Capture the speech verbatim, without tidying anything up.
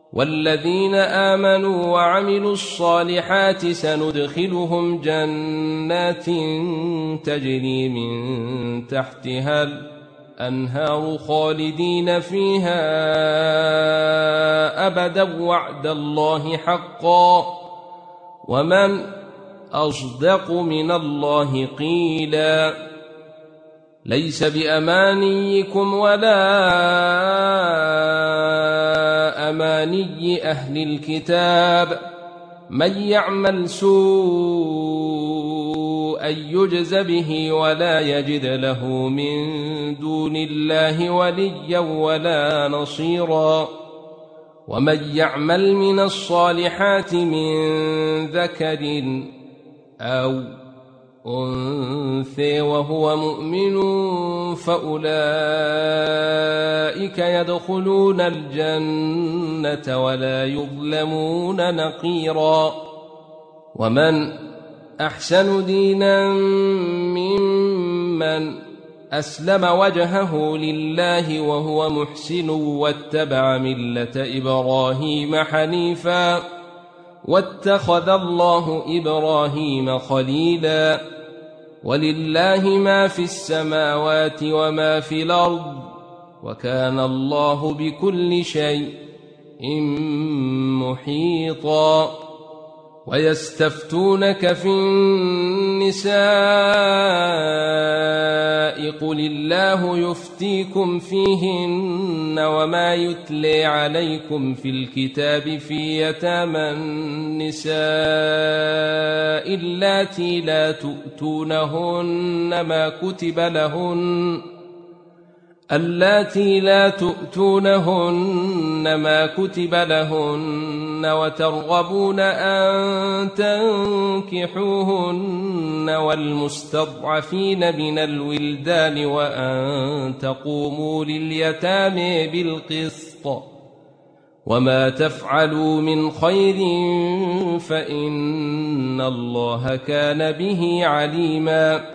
والذين آمنوا وعملوا الصالحات سندخلهم جنات تجري من تحتها الأنهار خالدين فيها أبدا وعد الله حقا ومن أصدق من الله قيلا ليس بأمانيكم ولا أماني أهل الكتاب من يعمل سوءا يجز به ولا يجد له من دون الله وليا ولا نصيرا ومن يعمل من الصالحات من ذكر أو أنثى وهو مؤمن فأولئك يدخلون الجنة ولا يظلمون نقيرا ومن أحسن دينا ممن أسلم وجهه لله وهو محسن واتبع ملة إبراهيم حنيفا واتخذ الله إبراهيم خليلا ولله ما في السماوات وما في الأرض وكان الله بكل شيء محيطا ويستفتونك في النساء قل الله يفتيكم فيهن وما يتلي عليكم في الكتاب في يتامى النساء اللاتي لا تؤتونهن ما كتب لهن اللاتي لا تؤتونهن ما كتب لهن وترغبون أن تنكحوهن والمستضعفين من الولدان وأن تقوموا لليتامى بالقسط وما تفعلوا من خير فإن الله كان به عليما